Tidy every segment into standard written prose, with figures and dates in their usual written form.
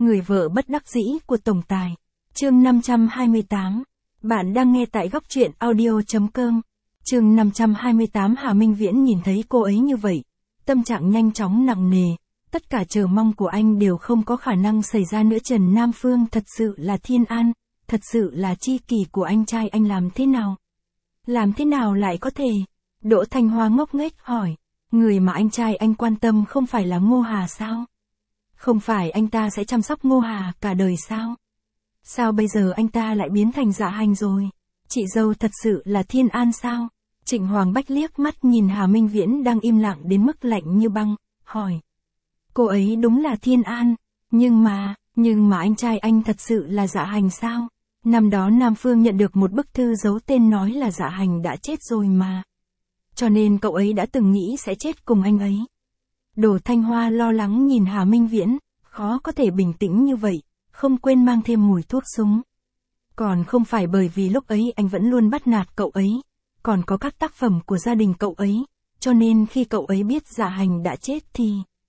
Người vợ bất đắc dĩ của tổng tài. Chương 528. Bạn đang nghe tại góc truyện audio.com. Chương 528. Hà Minh Viễn nhìn thấy cô ấy như vậy, tâm trạng nhanh chóng nặng nề, tất cả chờ mong của anh đều không có khả năng xảy ra nữa. Trần Nam Phương thật sự là thiên an, thật sự là tri kỷ của anh trai anh, làm thế nào? Làm thế nào lại có thể? Đỗ Thanh Hoa ngốc nghếch hỏi, người mà anh trai anh quan tâm không phải là Ngô Hà sao? Không phải anh ta sẽ chăm sóc Ngô Hà cả đời sao? Sao bây giờ anh ta lại biến thành Dạ Hành rồi? Chị dâu thật sự là thiên an sao? Trịnh Hoàng Bách liếc mắt nhìn Hà Minh Viễn đang im lặng đến mức lạnh như băng, hỏi. Cô ấy đúng là thiên an, nhưng mà anh trai anh thật sự là Dạ Hành sao? Năm đó Nam Phương nhận được một bức thư giấu tên nói là Dạ Hành đã chết rồi mà. Cho nên cậu ấy đã từng nghĩ sẽ chết cùng anh ấy. Đỗ Thanh Hoa lo lắng nhìn Hà Minh Viễn, khó có thể bình tĩnh như vậy, không quên mang thêm mùi thuốc súng. Còn không phải bởi vì lúc ấy anh vẫn luôn bắt nạt cậu ấy, còn có các tác phẩm của gia đình cậu ấy, cho nên khi cậu ấy biết Dạ Hành đã chết thì...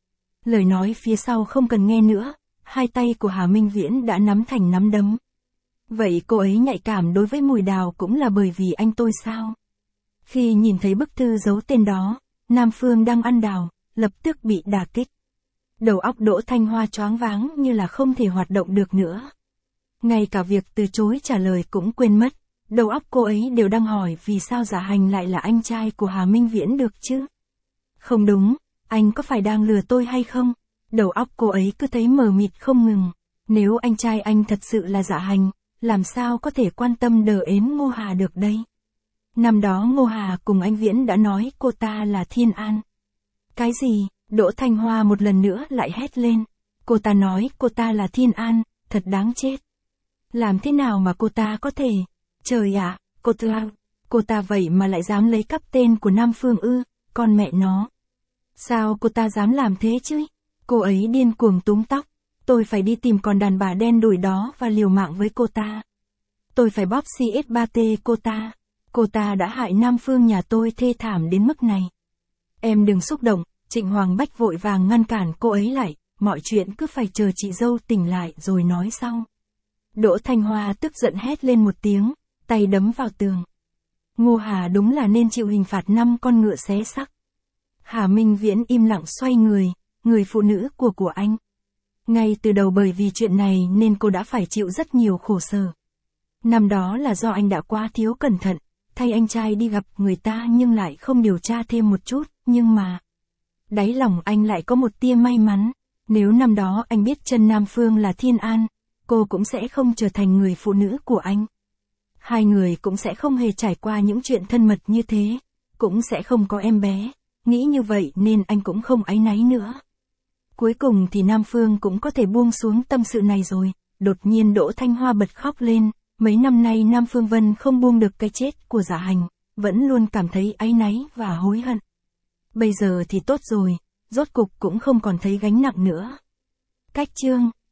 Lời nói phía sau không cần nghe nữa, hai tay của Hà Minh Viễn đã nắm thành nắm đấm. Vậy cô ấy nhạy cảm đối với mùi đào cũng là bởi vì anh tôi sao? Khi nhìn thấy bức thư giấu tên đó, Nam Phương đang ăn đào, lập tức bị đả kích. Đầu óc Đỗ Thanh Hoa choáng váng như là không thể hoạt động được nữa. Ngay cả việc từ chối trả lời cũng quên mất, đầu óc cô ấy đều đang hỏi vì sao Dạ Hành lại là anh trai của Hà Minh Viễn được chứ? Không đúng, anh có phải đang lừa tôi hay không? Đầu óc cô ấy cứ thấy mờ mịt không ngừng. Nếu anh trai anh thật sự là Dạ Hành, làm sao có thể quan tâm đờ ến Ngô Hà được đây? Năm đó Ngô Hà cùng anh Viễn đã nói cô ta là thiên an. Cái gì? Đỗ Thanh Hoa một lần nữa lại hét lên. Cô ta nói cô ta là thiên an, thật đáng chết. Làm thế nào mà cô ta có thể? Trời ạ, cô ta vậy mà lại dám lấy cắp tên của Nam Phương ư, con mẹ nó. Sao cô ta dám làm thế chứ? Cô ấy điên cuồng túm tóc. Tôi phải đi tìm con đàn bà đen đủi đó và liều mạng với cô ta. Tôi phải bóp CS3T cô ta. Cô ta đã hại Nam Phương nhà tôi thê thảm đến mức này. Em đừng xúc động, Trịnh Hoàng Bách vội vàng ngăn cản cô ấy lại, mọi chuyện cứ phải chờ chị dâu tỉnh lại rồi nói sau. Đỗ Thanh Hoa tức giận hét lên một tiếng, tay đấm vào tường. Ngô Hà đúng là nên chịu hình phạt 5 con ngựa xé xác. Hà Minh Viễn im lặng xoay người phụ nữ của anh. Ngay từ đầu bởi vì chuyện này nên cô đã phải chịu rất nhiều khổ sở. Năm đó là do anh đã quá thiếu cẩn thận, thay anh trai đi gặp người ta nhưng lại không điều tra thêm một chút, nhưng mà... Đáy lòng anh lại có một tia may mắn, nếu năm đó anh biết Trần Nam Phương là thiên an, cô cũng sẽ không trở thành người phụ nữ của anh. Hai người cũng sẽ không hề trải qua những chuyện thân mật như thế, cũng sẽ không có em bé, nghĩ như vậy nên anh cũng không áy náy nữa. Cuối cùng thì Nam Phương cũng có thể buông xuống tâm sự này rồi. Đột nhiên Đỗ Thanh Hoa bật khóc lên, mấy năm nay Nam Phương Vân không buông được cái chết của Dạ Hành, vẫn luôn cảm thấy áy náy và hối hận. Bây giờ thì tốt rồi, rốt cục cũng không còn thấy gánh nặng nữa. Cách chương